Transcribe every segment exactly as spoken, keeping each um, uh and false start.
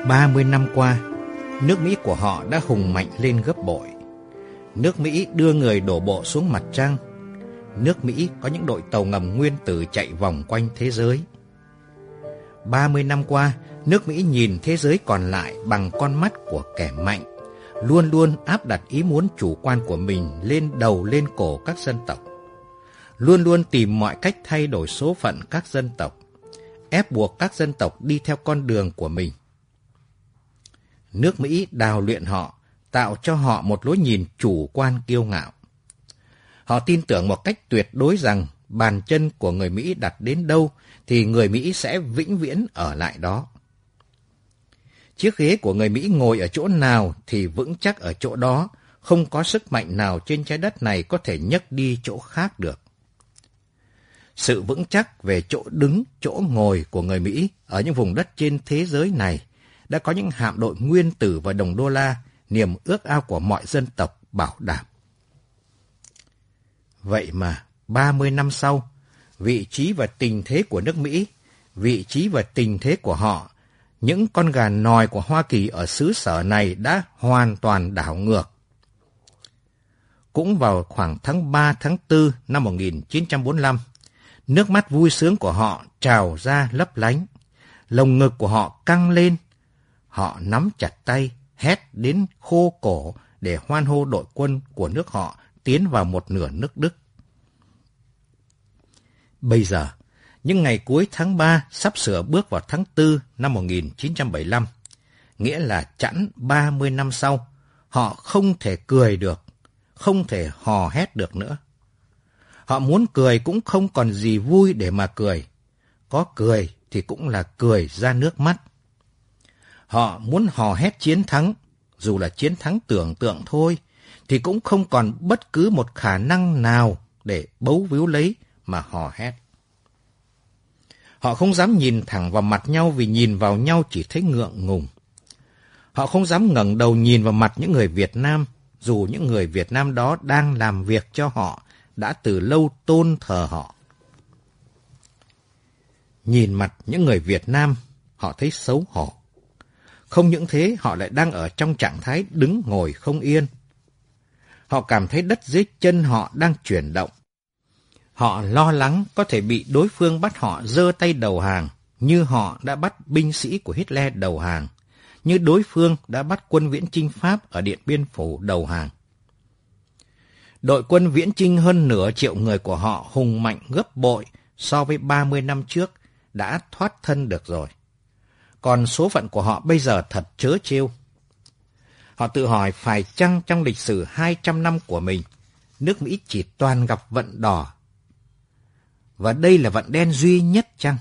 ba mươi năm qua, nước Mỹ của họ đã hùng mạnh lên gấp bội. Nước Mỹ đưa người đổ bộ xuống mặt trăng. Nước Mỹ có những đội tàu ngầm nguyên tử chạy vòng quanh thế giới. ba mươi năm qua, nước Mỹ nhìn thế giới còn lại bằng con mắt của kẻ mạnh, luôn luôn áp đặt ý muốn chủ quan của mình lên đầu lên cổ các dân tộc. Luôn luôn tìm mọi cách thay đổi số phận các dân tộc, ép buộc các dân tộc đi theo con đường của mình. Nước Mỹ đào luyện họ, tạo cho họ một lối nhìn chủ quan kiêu ngạo. Họ tin tưởng một cách tuyệt đối rằng bàn chân của người Mỹ đặt đến đâu thì người Mỹ sẽ vĩnh viễn ở lại đó. Chiếc ghế của người Mỹ ngồi ở chỗ nào thì vững chắc ở chỗ đó, không có sức mạnh nào trên trái đất này có thể nhấc đi chỗ khác được. Sự vững chắc về chỗ đứng, chỗ ngồi của người Mỹ ở những vùng đất trên thế giới này đã có những hạm đội nguyên tử và đồng đô la, niềm ước ao của mọi dân tộc bảo đảm. Vậy mà, ba mươi năm sau, vị trí và tình thế của nước Mỹ, vị trí và tình thế của họ, những con gà nòi của Hoa Kỳ ở xứ sở này đã hoàn toàn đảo ngược. Cũng vào khoảng tháng ba tháng tư năm một nghìn chín trăm bốn mươi lăm, nước mắt vui sướng của họ trào ra lấp lánh, lồng ngực của họ căng lên, họ nắm chặt tay, hét đến khô cổ để hoan hô đội quân của nước họ tiến vào một nửa nước Đức. Bây giờ, những ngày cuối tháng ba sắp sửa bước vào tháng tư năm một nghìn chín trăm bảy mươi lăm, nghĩa là chẵn ba mươi năm sau, họ không thể cười được, không thể hò hét được nữa. Họ muốn cười cũng không còn gì vui để mà cười. Có cười thì cũng là cười ra nước mắt. Họ muốn hò hét chiến thắng, dù là chiến thắng tưởng tượng thôi, thì cũng không còn bất cứ một khả năng nào để bấu víu lấy mà hò hét. Họ không dám nhìn thẳng vào mặt nhau vì nhìn vào nhau chỉ thấy ngượng ngùng. Họ không dám ngẩng đầu nhìn vào mặt những người Việt Nam, dù những người Việt Nam đó đang làm việc cho họ, đã từ lâu tôn thờ họ. Nhìn mặt những người Việt Nam, họ thấy xấu hổ. Không những thế, họ lại đang ở trong trạng thái đứng ngồi không yên. Họ cảm thấy đất dưới chân họ đang chuyển động. Họ lo lắng có thể bị đối phương bắt họ giơ tay đầu hàng, như họ đã bắt binh sĩ của Hitler đầu hàng, như đối phương đã bắt quân viễn chinh Pháp ở Điện Biên Phủ đầu hàng. Đội quân viễn chinh hơn nửa triệu người của họ hùng mạnh gấp bội so với ba mươi năm trước, đã thoát thân được rồi. Còn số phận của họ bây giờ thật trớ trêu. Họ tự hỏi phải chăng trong lịch sử hai trăm năm của mình, nước Mỹ chỉ toàn gặp vận đỏ, và đây là vận đen duy nhất chăng?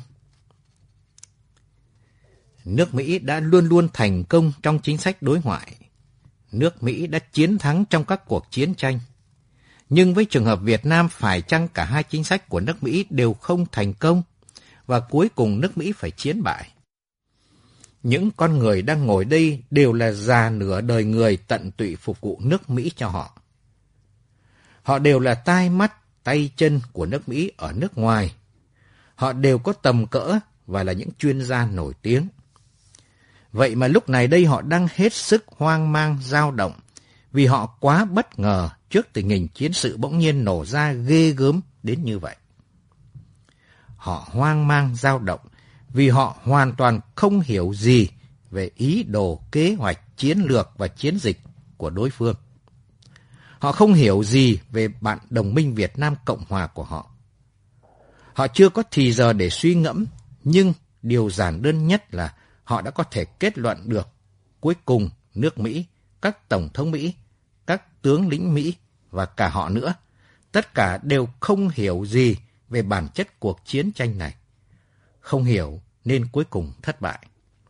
Nước Mỹ đã luôn luôn thành công trong chính sách đối ngoại. Nước Mỹ đã chiến thắng trong các cuộc chiến tranh. Nhưng với trường hợp Việt Nam, phải chăng cả hai chính sách của nước Mỹ đều không thành công, và cuối cùng nước Mỹ phải chiến bại? Những con người đang ngồi đây đều là già nửa đời người tận tụy phục vụ nước Mỹ cho họ. Họ đều là tai mắt, tay chân của nước Mỹ ở nước ngoài. Họ đều có tầm cỡ và là những chuyên gia nổi tiếng. Vậy mà lúc này đây họ đang hết sức hoang mang dao động, vì họ quá bất ngờ trước tình hình chiến sự bỗng nhiên nổ ra ghê gớm đến như vậy. Họ hoang mang dao động vì họ hoàn toàn không hiểu gì về ý đồ, kế hoạch, chiến lược và chiến dịch của đối phương. Họ không hiểu gì về bạn đồng minh Việt Nam Cộng Hòa của họ. Họ chưa có thì giờ để suy ngẫm, nhưng điều giản đơn nhất là họ đã có thể kết luận được cuối cùng nước Mỹ, các tổng thống Mỹ, các tướng lĩnh Mỹ và cả họ nữa, tất cả đều không hiểu gì về bản chất cuộc chiến tranh này. Không hiểu nên cuối cùng thất bại.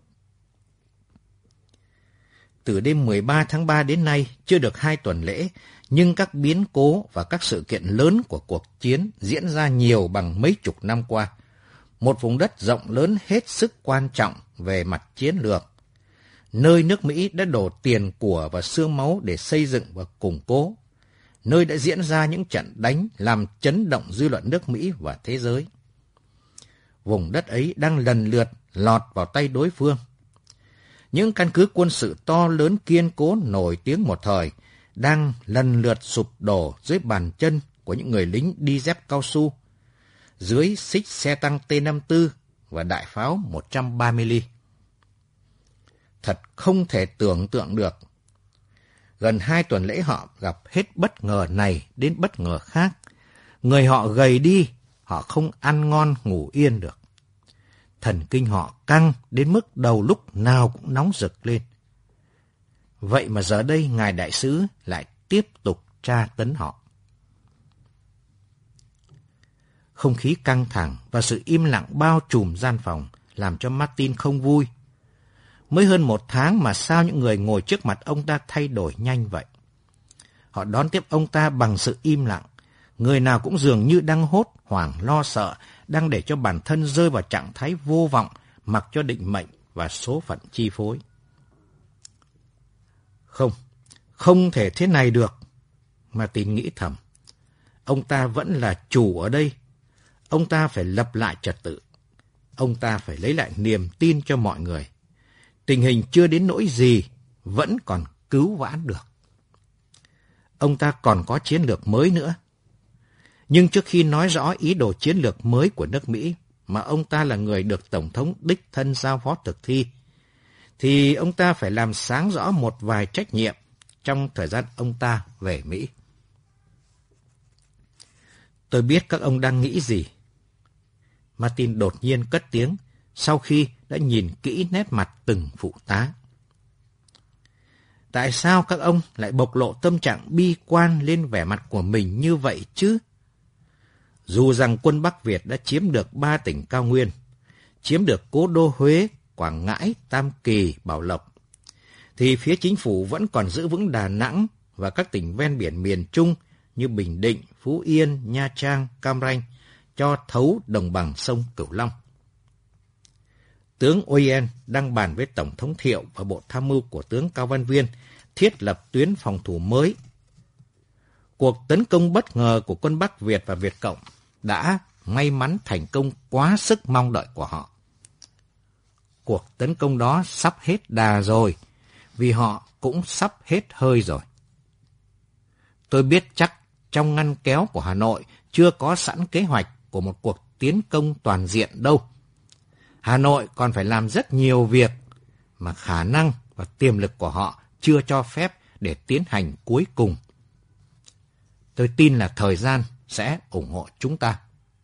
Từ đêm mười ba tháng ba đến nay, chưa được hai tuần lễ, nhưng các biến cố và các sự kiện lớn của cuộc chiến diễn ra nhiều bằng mấy chục năm qua. Một vùng đất rộng lớn hết sức quan trọng về mặt chiến lược, nơi nước Mỹ đã đổ tiền của và xương máu để xây dựng và củng cố, nơi đã diễn ra những trận đánh làm chấn động dư luận nước Mỹ và thế giới. Vùng đất ấy đang lần lượt lọt vào tay đối phương. Những căn cứ quân sự to lớn kiên cố nổi tiếng một thời đang lần lượt sụp đổ dưới bàn chân của những người lính đi dép cao su, dưới xích xe tăng T năm mươi tư và đại pháo một trăm ba mươi ly. Thật không thể tưởng tượng được. Gần hai tuần lễ họ gặp hết bất ngờ này đến bất ngờ khác. Người họ gầy đi, họ không ăn ngon ngủ yên được. Thần kinh họ căng đến mức đầu lúc nào cũng nóng rực lên. Vậy mà giờ đây ngài đại sứ lại tiếp tục tra tấn họ. Không khí căng thẳng và sự im lặng bao trùm gian phòng làm cho Martin không vui. Mới hơn một tháng mà sao những người ngồi trước mặt ông ta thay đổi nhanh vậy? Họ đón tiếp ông ta bằng sự im lặng. Người nào cũng dường như đang hốt hoảng lo sợ, đang để cho bản thân rơi vào trạng thái vô vọng, mặc cho định mệnh và số phận chi phối. Không, không thể thế này được, Martin nghĩ thầm. Ông ta vẫn là chủ ở đây. Ông ta phải lập lại trật tự. Ông ta phải lấy lại niềm tin cho mọi người. Tình hình chưa đến nỗi gì, vẫn còn cứu vãn được. Ông ta còn có chiến lược mới nữa. Nhưng trước khi nói rõ ý đồ chiến lược mới của nước Mỹ, mà ông ta là người được Tổng thống đích thân giao phó thực thi, thì ông ta phải làm sáng rõ một vài trách nhiệm trong thời gian ông ta về Mỹ. Tôi biết các ông đang nghĩ gì. Martin đột nhiên cất tiếng sau khi đã nhìn kỹ nét mặt từng phụ tá. Tại sao các ông lại bộc lộ tâm trạng bi quan lên vẻ mặt của mình như vậy chứ? Dù rằng quân Bắc Việt đã chiếm được ba tỉnh cao nguyên, chiếm được cố đô Huế, Quảng Ngãi, Tam Kỳ, Bảo Lộc, thì phía chính phủ vẫn còn giữ vững Đà Nẵng và các tỉnh ven biển miền Trung như Bình Định, Phú Yên, Nha Trang, Cam Ranh, cho thấu đồng bằng sông Cửu Long. Tướng Oyen đang bàn với Tổng thống Thiệu và Bộ Tham mưu của tướng Cao Văn Viên thiết lập tuyến phòng thủ mới. Cuộc tấn công bất ngờ của quân Bắc Việt và Việt Cộng đã may mắn thành công quá sức mong đợi của họ. Cuộc tấn công đó sắp hết đà rồi, vì họ cũng sắp hết hơi rồi. Tôi biết chắc trong ngăn kéo của Hà Nội chưa có sẵn kế hoạch của một cuộc tiến công toàn diện đâu. Hà Nội còn phải làm rất nhiều việc mà khả năng và tiềm lực của họ chưa cho phép để tiến hành cuối cùng. Tôi tin là thời gian sẽ ủng hộ chúng ta.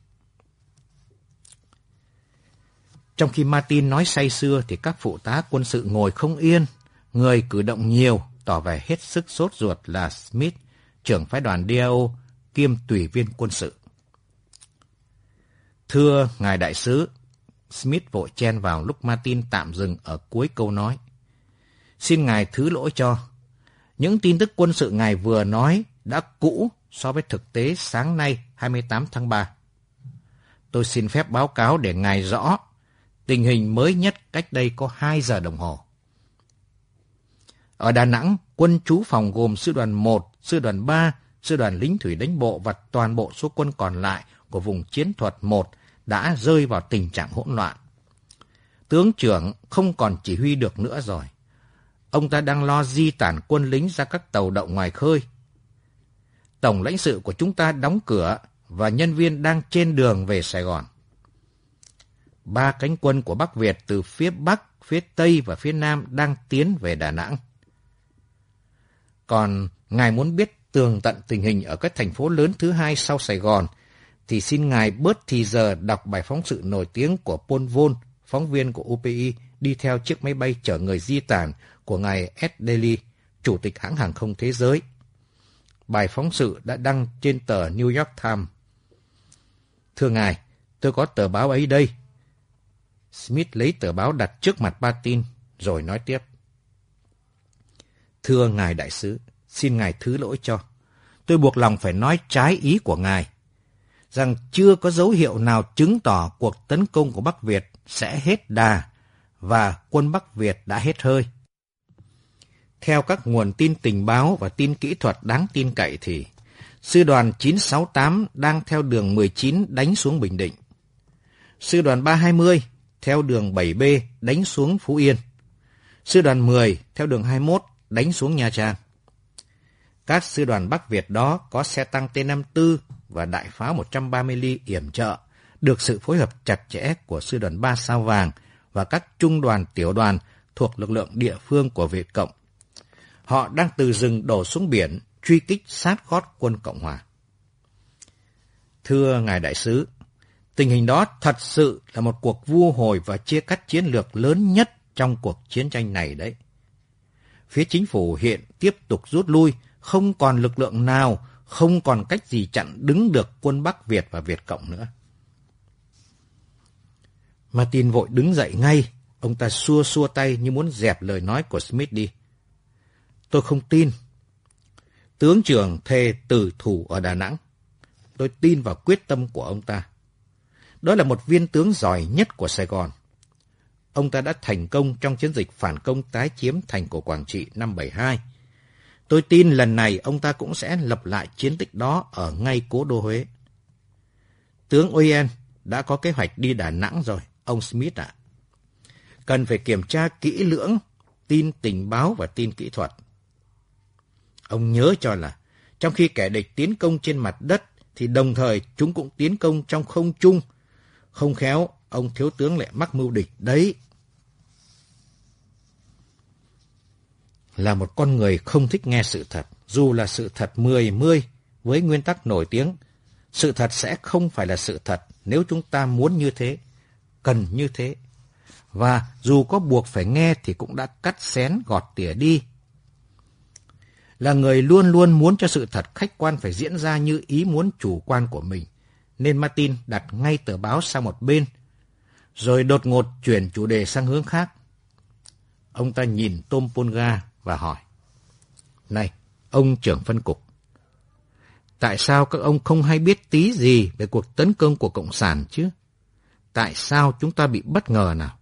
Trong khi Martin nói say sưa thì các phụ tá quân sự ngồi không yên, người cử động nhiều, tỏ vẻ hết sức sốt ruột là Smith, trưởng phái đoàn đê a o kiêm tùy viên quân sự. Thưa ngài đại sứ, Smith vội chen vào lúc Martin tạm dừng ở cuối câu nói. Xin ngài thứ lỗi cho. Những tin tức quân sự ngài vừa nói đã cũ so với thực tế sáng nay hai mươi tám tháng ba. Tôi xin phép báo cáo để ngài rõ tình hình mới nhất cách đây có hai giờ đồng hồ. Ở Đà Nẵng, quân trú phòng gồm sư đoàn một, sư đoàn ba, sư đoàn lính thủy đánh bộ và toàn bộ số quân còn lại của vùng chiến thuật một đã rơi vào tình trạng hỗn loạn. Tướng trưởng không còn chỉ huy được nữa rồi. Ông ta đang lo di tản quân lính ra các tàu đậu ngoài khơi. Tổng lãnh sự của chúng ta đóng cửa và nhân viên đang trên đường về Sài Gòn. Ba cánh quân của Bắc Việt từ phía Bắc, phía Tây và phía Nam đang tiến về Đà Nẵng. Còn ngài muốn biết tường tận tình hình ở các thành phố lớn thứ hai sau Sài Gòn, thì xin ngài bớt thì giờ đọc bài phóng sự nổi tiếng của Paul Voln, phóng viên của u pê i, đi theo chiếc máy bay chở người di tản của ngài Ed Daly, chủ tịch hãng hàng không thế giới. Bài phóng sự đã đăng trên tờ New York Times. Thưa ngài, tôi có tờ báo ấy đây. Smith lấy tờ báo đặt trước mặt Martin, rồi nói tiếp. Thưa ngài đại sứ, xin ngài thứ lỗi cho. Tôi buộc lòng phải nói trái ý của ngài, rằng chưa có dấu hiệu nào chứng tỏ cuộc tấn công của Bắc Việt sẽ hết đà và quân Bắc Việt đã hết hơi. Theo các nguồn tin tình báo và tin kỹ thuật đáng tin cậy thì sư đoàn chín sáu tám đang theo đường mười chín đánh xuống Bình Định. Sư đoàn ba hai mươi theo đường bảy B đánh xuống Phú Yên. Sư đoàn mười theo đường hai mươi mốt đánh xuống Nha Trang. Các sư đoàn Bắc Việt đó có xe tăng T năm mươi tư và đại pháo một trăm ba mươi ly yểm trợ, được sự phối hợp chặt chẽ của sư đoàn ba Sao Vàng và các trung đoàn tiểu đoàn thuộc lực lượng địa phương của Việt Cộng. Họ đang từ rừng đổ xuống biển, truy kích sát gót quân Cộng Hòa. Thưa Ngài Đại sứ, tình hình đó thật sự là một cuộc vu hồi và chia cắt chiến lược lớn nhất trong cuộc chiến tranh này đấy. Phía chính phủ hiện tiếp tục rút lui, không còn lực lượng nào, không còn cách gì chặn đứng được quân Bắc Việt và Việt Cộng nữa. Martin vội đứng dậy ngay, ông ta xua xua tay như muốn dẹp lời nói của Smith đi. Tôi không tin. Tướng trưởng thề tử thủ ở Đà Nẵng. Tôi tin vào quyết tâm của ông ta. Đó là một viên tướng giỏi nhất của Sài Gòn. Ông ta đã thành công trong chiến dịch phản công tái chiếm thành cổ Quảng Trị năm bảy hai. Tôi tin lần này ông ta cũng sẽ lập lại chiến tích đó ở ngay cố đô Huế. Tướng Oyen đã có kế hoạch đi Đà Nẵng rồi, ông Smith ạ. Cần phải kiểm tra kỹ lưỡng tin tình báo và tin kỹ thuật. Ông nhớ cho là, trong khi kẻ địch tiến công trên mặt đất, thì đồng thời chúng cũng tiến công trong không trung. Không khéo, ông thiếu tướng lại mắc mưu địch đấy. Là một con người không thích nghe sự thật, dù là sự thật mười mươi, với nguyên tắc nổi tiếng, sự thật sẽ không phải là sự thật nếu chúng ta muốn như thế, cần như thế. Và dù có buộc phải nghe thì cũng đã cắt xén gọt tỉa đi. Là người luôn luôn muốn cho sự thật khách quan phải diễn ra như ý muốn chủ quan của mình, nên Martin đặt ngay tờ báo sang một bên, rồi đột ngột chuyển chủ đề sang hướng khác. Ông ta nhìn Tom Polga và hỏi, này, ông trưởng phân cục, tại sao các ông không hay biết tí gì về cuộc tấn công của Cộng sản chứ? Tại sao chúng ta bị bất ngờ nào?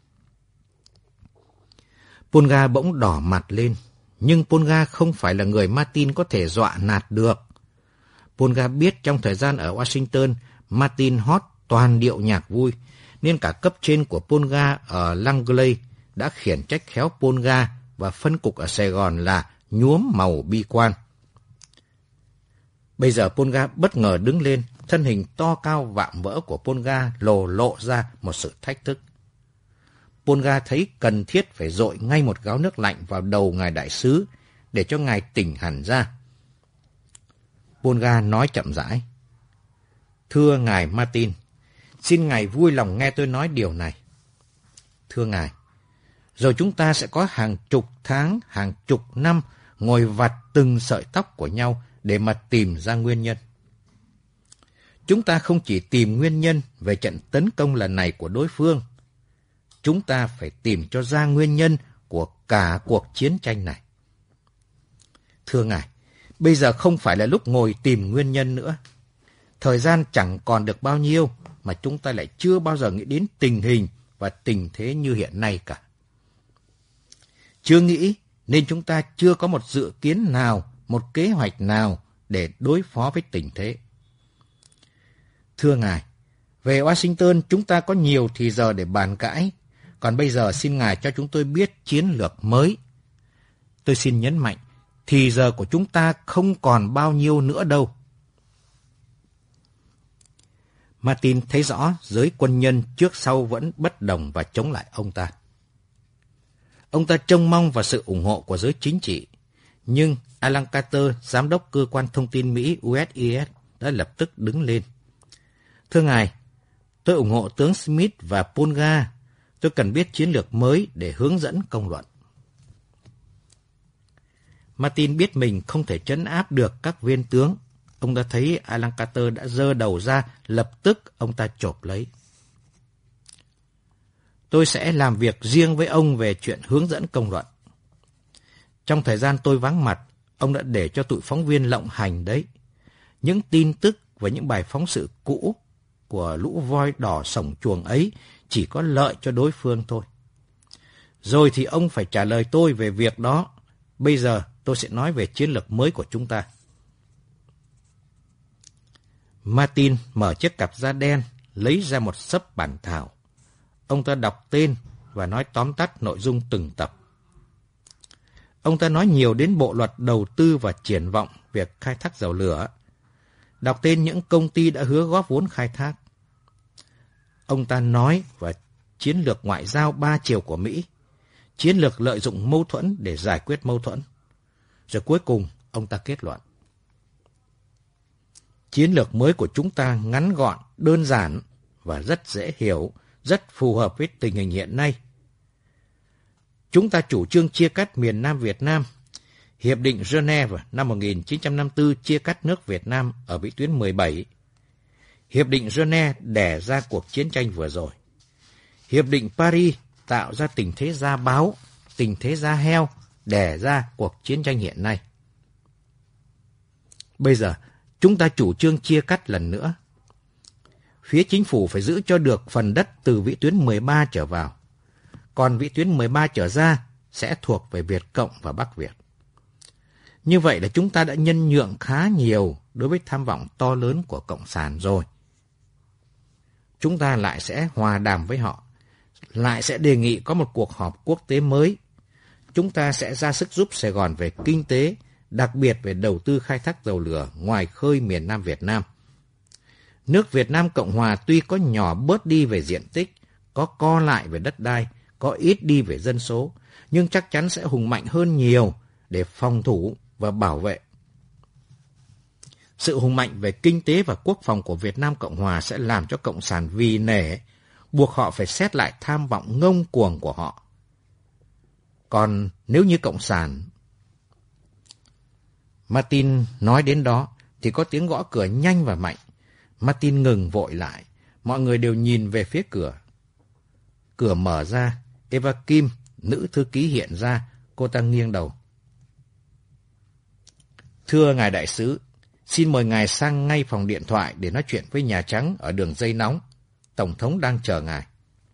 Polga bỗng đỏ mặt lên, nhưng Polga không phải là người Martin có thể dọa nạt được. Polga biết trong thời gian ở Washington, Martin hót toàn điệu nhạc vui, nên cả cấp trên của Polga ở Langley đã khiển trách khéo Polga và phân cục ở Sài Gòn là nhuốm màu bi quan. Bây giờ Polga bất ngờ đứng lên, thân hình to cao vạm vỡ của Polga lộ lộ ra một sự thách thức. Polga thấy cần thiết phải dội ngay một gáo nước lạnh vào đầu ngài đại sứ để cho ngài tỉnh hẳn ra. Polga nói chậm rãi, thưa ngài Martin, xin ngài vui lòng nghe tôi nói điều này. Thưa ngài, rồi chúng ta sẽ có hàng chục tháng, hàng chục năm ngồi vặt từng sợi tóc của nhau để mà tìm ra nguyên nhân. Chúng ta không chỉ tìm nguyên nhân về trận tấn công lần này của đối phương, chúng ta phải tìm cho ra nguyên nhân của cả cuộc chiến tranh này. Thưa ngài, bây giờ không phải là lúc ngồi tìm nguyên nhân nữa. Thời gian chẳng còn được bao nhiêu mà chúng ta lại chưa bao giờ nghĩ đến tình hình và tình thế như hiện nay cả. Chưa nghĩ nên chúng ta chưa có một dự kiến nào, một kế hoạch nào để đối phó với tình thế. Thưa ngài, về Washington chúng ta có nhiều thì giờ để bàn cãi, còn bây giờ xin ngài cho chúng tôi biết chiến lược mới. Tôi xin nhấn mạnh, thì giờ của chúng ta không còn bao nhiêu nữa đâu. Martin thấy rõ giới quân nhân trước sau vẫn bất đồng và chống lại ông ta. Ông ta trông mong vào sự ủng hộ của giới chính trị, nhưng Alan Carter, giám đốc cơ quan thông tin Mỹ U S I S, đã lập tức đứng lên. Thưa ngài, tôi ủng hộ tướng Smith và Polga. Tôi cần biết chiến lược mới để hướng dẫn công luận. Martin biết mình không thể trấn áp được các viên tướng. Ông ta thấy Alan Carter đã giơ đầu ra, lập tức ông ta chộp lấy. Tôi sẽ làm việc riêng với ông về chuyện hướng dẫn công luận. Trong thời gian tôi vắng mặt, ông đã để cho tụi phóng viên lộng hành đấy. Những tin tức và những bài phóng sự cũ của lũ voi đỏ sổng chuồng ấy chỉ có lợi cho đối phương thôi. Rồi thì ông phải trả lời tôi về việc đó. Bây giờ tôi sẽ nói về chiến lược mới của chúng ta. Martin mở chiếc cặp da đen, lấy ra một xấp bản thảo. Ông ta đọc tên và nói tóm tắt nội dung từng tập. Ông ta nói nhiều đến bộ luật đầu tư và triển vọng việc khai thác dầu lửa. Đọc tên những công ty đã hứa góp vốn khai thác. Ông ta nói về chiến lược ngoại giao ba chiều của Mỹ, chiến lược lợi dụng mâu thuẫn để giải quyết mâu thuẫn. Rồi cuối cùng, ông ta kết luận. Chiến lược mới của chúng ta ngắn gọn, đơn giản và rất dễ hiểu, rất phù hợp với tình hình hiện nay. Chúng ta chủ trương chia cắt miền Nam Việt Nam. Hiệp định Geneva năm một nghìn chín trăm năm mươi tư chia cắt nước Việt Nam ở vĩ tuyến mười bảy. Hiệp định Geneva đẻ ra cuộc chiến tranh vừa rồi. Hiệp định Paris tạo ra tình thế gia báo, tình thế gia heo, đẻ ra cuộc chiến tranh hiện nay. Bây giờ, chúng ta chủ trương chia cắt lần nữa. Phía chính phủ phải giữ cho được phần đất từ vĩ tuyến mười ba trở vào. Còn vĩ tuyến mười ba trở ra sẽ thuộc về Việt Cộng và Bắc Việt. Như vậy là chúng ta đã nhân nhượng khá nhiều đối với tham vọng to lớn của Cộng sản rồi. Chúng ta lại sẽ hòa đàm với họ, lại sẽ đề nghị có một cuộc họp quốc tế mới. Chúng ta sẽ ra sức giúp Sài Gòn về kinh tế, đặc biệt về đầu tư khai thác dầu lửa ngoài khơi miền Nam Việt Nam. Nước Việt Nam Cộng Hòa tuy có nhỏ bớt đi về diện tích, có co lại về đất đai, có ít đi về dân số, nhưng chắc chắn sẽ hùng mạnh hơn nhiều để phòng thủ và bảo vệ. Sự hùng mạnh về kinh tế và quốc phòng của Việt Nam Cộng Hòa sẽ làm cho Cộng sản vì nể, buộc họ phải xét lại tham vọng ngông cuồng của họ. Còn nếu như Cộng sản... Martin nói đến đó thì có tiếng gõ cửa nhanh và mạnh. Martin ngừng vội lại. Mọi người đều nhìn về phía cửa. Cửa mở ra. Eva Kim, nữ thư ký hiện ra. Cô ta nghiêng đầu. Thưa ngài đại sứ, xin mời ngài sang ngay phòng điện thoại để nói chuyện với Nhà Trắng ở đường dây nóng. Tổng thống đang chờ ngài.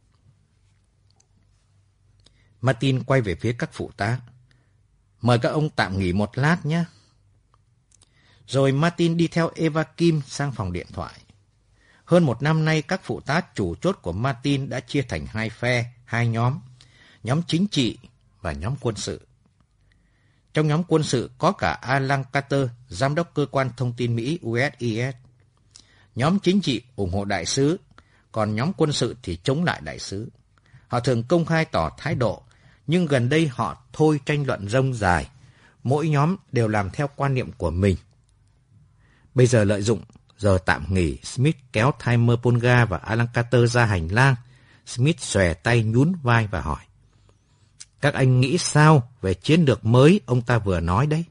Martin quay về phía các phụ tá. Mời các ông tạm nghỉ một lát nhé. Rồi Martin đi theo Eva Kim sang phòng điện thoại. Hơn một năm nay, các phụ tá chủ chốt của Martin đã chia thành hai phe, hai nhóm. Nhóm chính trị và nhóm quân sự. Trong nhóm quân sự có cả Alan Carter, giám đốc cơ quan thông tin Mỹ U S I S. Nhóm chính trị ủng hộ đại sứ, còn nhóm quân sự thì chống lại đại sứ. Họ thường công khai tỏ thái độ, nhưng gần đây họ thôi tranh luận rông dài. Mỗi nhóm đều làm theo quan niệm của mình. Bây giờ lợi dụng giờ tạm nghỉ, Smith kéo Timer Polgar và Alan Carter ra hành lang. Smith xòe tay nhún vai và hỏi. Các anh nghĩ sao về chiến lược mới ông ta vừa nói đấy?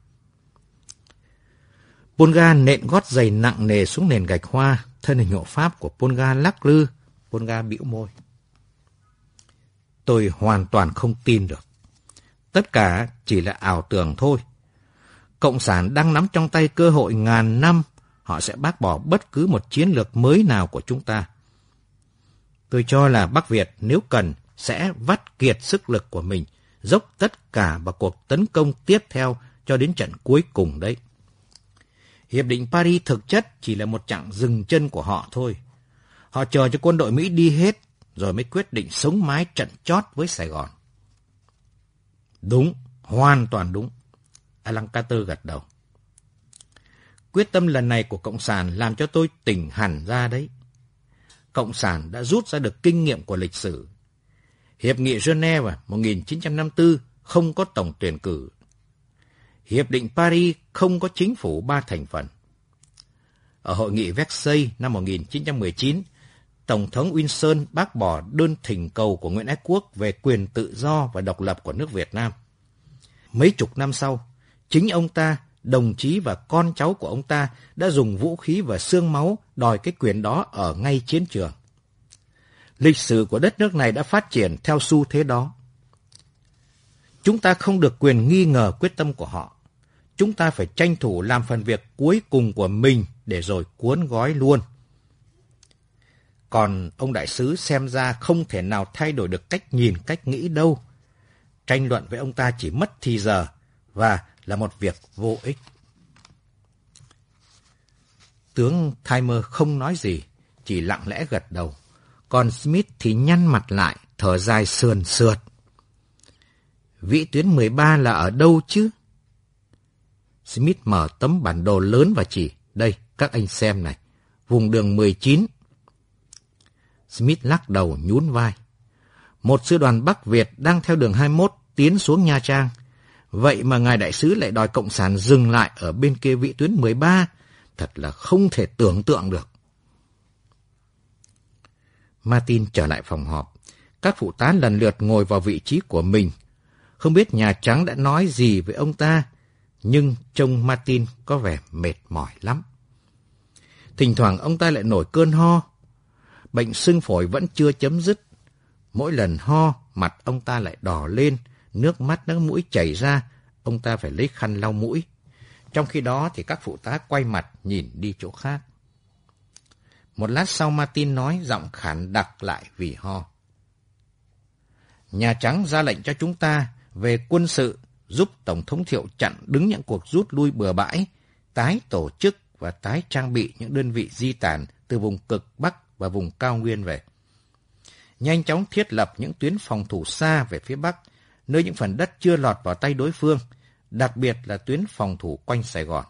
Polgar nện gót giày nặng nề xuống nền gạch hoa. Thân hình hộ pháp của Polgar lắc lư. Polgar bĩu môi. Tôi hoàn toàn không tin được. Tất cả chỉ là ảo tưởng thôi. Cộng sản đang nắm trong tay cơ hội ngàn năm. Họ sẽ bác bỏ bất cứ một chiến lược mới nào của chúng ta. Tôi cho là Bắc Việt nếu cần sẽ vắt kiệt sức lực của mình, dốc tất cả vào cuộc tấn công tiếp theo cho đến trận cuối cùng đấy. Hiệp định Paris thực chất chỉ là một chặng dừng chân của họ thôi. Họ chờ cho quân đội Mỹ đi hết, rồi mới quyết định sống mái trận chót với Sài Gòn. Đúng, hoàn toàn đúng. Alan Carter gật đầu. Quyết tâm lần này của Cộng sản làm cho tôi tỉnh hẳn ra đấy. Cộng sản đã rút ra được kinh nghiệm của lịch sử. Hiệp nghị Geneva một nghìn chín trăm năm mươi tư không có tổng tuyển cử. Hiệp định Paris không có chính phủ ba thành phần. Ở hội nghị Versailles năm một nghìn chín trăm mười chín, Tổng thống Wilson bác bỏ đơn thỉnh cầu của Nguyễn Ái Quốc về quyền tự do và độc lập của nước Việt Nam. Mấy chục năm sau, chính ông ta, đồng chí và con cháu của ông ta đã dùng vũ khí và xương máu đòi cái quyền đó ở ngay chiến trường. Lịch sử của đất nước này đã phát triển theo xu thế đó. Chúng ta không được quyền nghi ngờ quyết tâm của họ. Chúng ta phải tranh thủ làm phần việc cuối cùng của mình để rồi cuốn gói luôn. Còn ông đại sứ xem ra không thể nào thay đổi được cách nhìn, cách nghĩ đâu. Tranh luận với ông ta chỉ mất thì giờ và là một việc vô ích. Tướng Timer không nói gì, chỉ lặng lẽ gật đầu. Còn Smith thì nhăn mặt lại, thở dài sườn sượt. Vĩ tuyến mười ba là ở đâu chứ? Smith mở tấm bản đồ lớn và chỉ. Đây, các anh xem này. Vùng đường mười chín. Smith lắc đầu nhún vai. Một sư đoàn Bắc Việt đang theo đường hai mươi mốt tiến xuống Nha Trang. Vậy mà ngài đại sứ lại đòi Cộng sản dừng lại ở bên kia vĩ tuyến mười ba. Thật là không thể tưởng tượng được. Martin trở lại phòng họp. Các phụ tá lần lượt ngồi vào vị trí của mình. Không biết Nhà Trắng đã nói gì với ông ta, nhưng trông Martin có vẻ mệt mỏi lắm. Thỉnh thoảng ông ta lại nổi cơn ho. Bệnh sưng phổi vẫn chưa chấm dứt. Mỗi lần ho, mặt ông ta lại đỏ lên, nước mắt nước mũi chảy ra, ông ta phải lấy khăn lau mũi. Trong khi đó thì các phụ tá quay mặt nhìn đi chỗ khác. Một lát sau Martin nói giọng khản đặc lại vì ho. Nhà Trắng ra lệnh cho chúng ta về quân sự giúp Tổng thống Thiệu chặn đứng những cuộc rút lui bừa bãi, tái tổ chức và tái trang bị những đơn vị di tản từ vùng cực Bắc và vùng cao nguyên về. Nhanh chóng thiết lập những tuyến phòng thủ xa về phía Bắc, nơi những phần đất chưa lọt vào tay đối phương, đặc biệt là tuyến phòng thủ quanh Sài Gòn.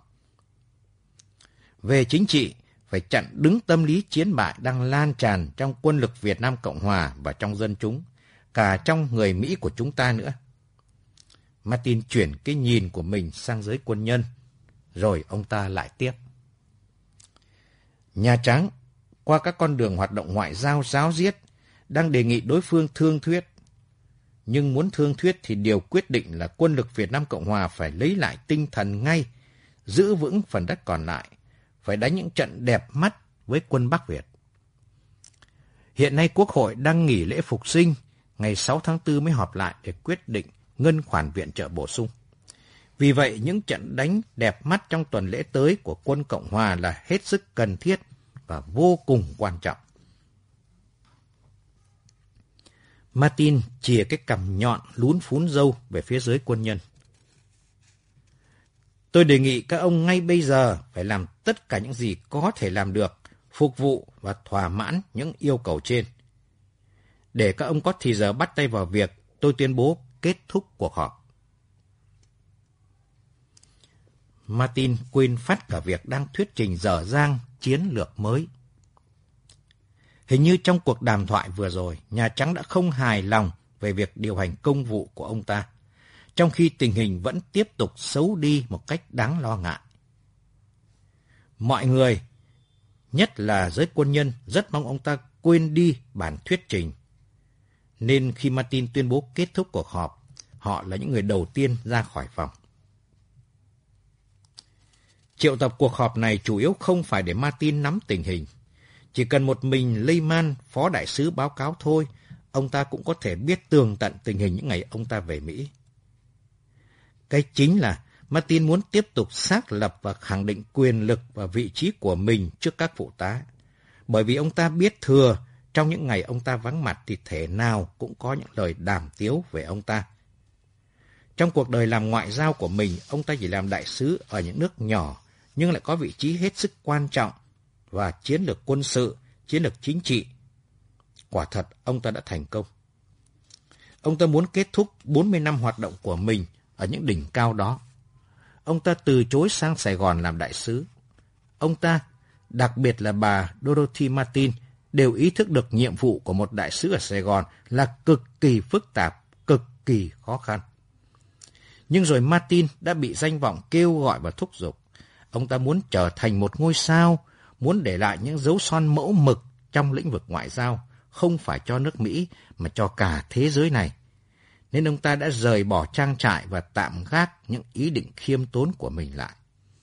Về chính trị, phải chặn đứng tâm lý chiến bại đang lan tràn trong quân lực Việt Nam Cộng Hòa và trong dân chúng, cả trong người Mỹ của chúng ta nữa. Martin chuyển cái nhìn của mình sang giới quân nhân, rồi ông ta lại tiếp. Nhà Trắng, qua các con đường hoạt động ngoại giao giáo diết, đang đề nghị đối phương thương thuyết. Nhưng muốn thương thuyết thì điều quyết định là quân lực Việt Nam Cộng Hòa phải lấy lại tinh thần ngay, giữ vững phần đất còn lại, phải đánh những trận đẹp mắt với quân Bắc Việt. Hiện nay Quốc hội đang nghỉ lễ Phục sinh, ngày sáu tháng tư mới họp lại để quyết định ngân khoản viện trợ bổ sung. Vì vậy, những trận đánh đẹp mắt trong tuần lễ tới của quân Cộng Hòa là hết sức cần thiết và vô cùng quan trọng. Martin chìa cái cằm nhọn lún phún râu về phía giới quân nhân. Tôi đề nghị các ông ngay bây giờ phải làm tất cả những gì có thể làm được, phục vụ và thỏa mãn những yêu cầu trên. Để các ông có thì giờ bắt tay vào việc, tôi tuyên bố kết thúc cuộc họp. Martin quên phát cả việc đang thuyết trình dở dang chiến lược mới. Hình như trong cuộc đàm thoại vừa rồi, Nhà Trắng đã không hài lòng về việc điều hành công vụ của ông ta, trong khi tình hình vẫn tiếp tục xấu đi một cách đáng lo ngại. Mọi người, nhất là giới quân nhân, rất mong ông ta quên đi bản thuyết trình. Nên khi Martin tuyên bố kết thúc cuộc họp, họ là những người đầu tiên ra khỏi phòng. Triệu tập cuộc họp này chủ yếu không phải để Martin nắm tình hình. Chỉ cần một mình Lehman, phó đại sứ báo cáo thôi, ông ta cũng có thể biết tường tận tình hình những ngày ông ta về Mỹ. Cái chính là Martin muốn tiếp tục xác lập và khẳng định quyền lực và vị trí của mình trước các phụ tá. Bởi vì ông ta biết thừa, trong những ngày ông ta vắng mặt thì thể nào cũng có những lời đàm tiếu về ông ta. Trong cuộc đời làm ngoại giao của mình, ông ta chỉ làm đại sứ ở những nước nhỏ, nhưng lại có vị trí hết sức quan trọng và chiến lược quân sự, chiến lược chính trị. Quả thật, ông ta đã thành công. Ông ta muốn kết thúc bốn mươi năm hoạt động của mình ở những đỉnh cao đó. Ông ta từ chối sang Sài Gòn làm đại sứ. Ông ta, đặc biệt là bà Dorothy Martin, đều ý thức được nhiệm vụ của một đại sứ ở Sài Gòn là cực kỳ phức tạp, cực kỳ khó khăn. Nhưng rồi Martin đã bị danh vọng kêu gọi và thúc giục. Ông ta muốn trở thành một ngôi sao, muốn để lại những dấu son mẫu mực trong lĩnh vực ngoại giao, không phải cho nước Mỹ mà cho cả thế giới này. Nên ông ta đã rời bỏ trang trại và tạm gác những ý định khiêm tốn của mình lại.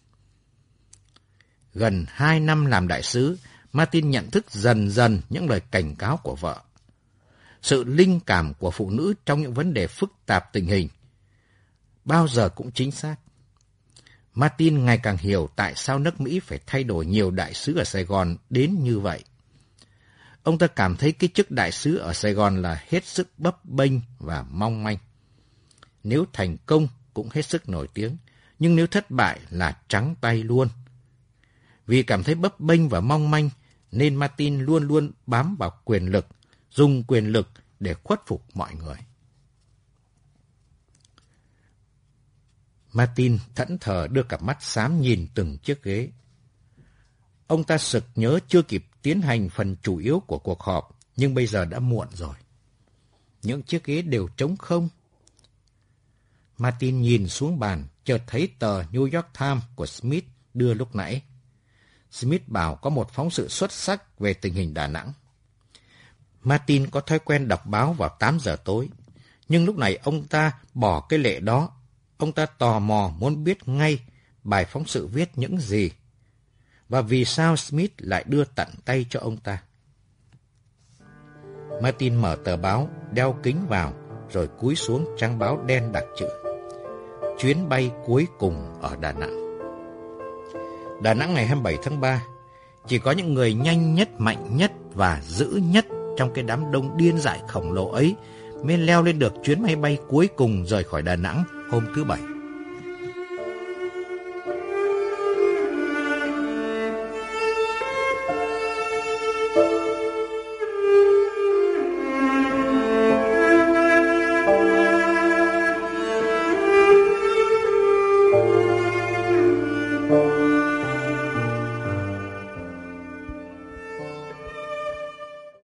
Gần hai năm làm đại sứ, Martin nhận thức dần dần những lời cảnh cáo của vợ. Sự linh cảm của phụ nữ trong những vấn đề phức tạp tình hình bao giờ cũng chính xác. Martin ngày càng hiểu tại sao nước Mỹ phải thay đổi nhiều đại sứ ở Sài Gòn đến như vậy. Ông ta cảm thấy cái chức đại sứ ở Sài Gòn là hết sức bấp bênh và mong manh. Nếu thành công cũng hết sức nổi tiếng, nhưng nếu thất bại là trắng tay luôn. Vì cảm thấy bấp bênh và mong manh, nên Martin luôn luôn bám vào quyền lực, dùng quyền lực để khuất phục mọi người. Martin thẫn thờ đưa cặp mắt xám nhìn từng chiếc ghế. Ông ta sực nhớ chưa kịp tiến hành phần chủ yếu của cuộc họp, nhưng bây giờ đã muộn rồi. Những chiếc ghế đều trống không. Martin nhìn xuống bàn, chợt thấy tờ New York Times của Smith đưa lúc nãy. Smith bảo có một phóng sự xuất sắc về tình hình Đà Nẵng. Martin có thói quen đọc báo vào tám giờ tối, nhưng lúc này ông ta bỏ cái lệ đó. Ông ta tò mò muốn biết ngay bài phóng sự viết những gì, và vì sao Smith lại đưa tận tay cho ông ta. Martin mở tờ báo, đeo kính vào, rồi cúi xuống trang báo đen đặc chữ: chuyến bay cuối cùng ở Đà Nẵng. Đà Nẵng ngày hai mươi bảy tháng ba, chỉ có những người nhanh nhất, mạnh nhất và dữ nhất trong cái đám đông điên dại khổng lồ ấy mới leo lên được chuyến máy bay cuối cùng rời khỏi Đà Nẵng hôm thứ Bảy.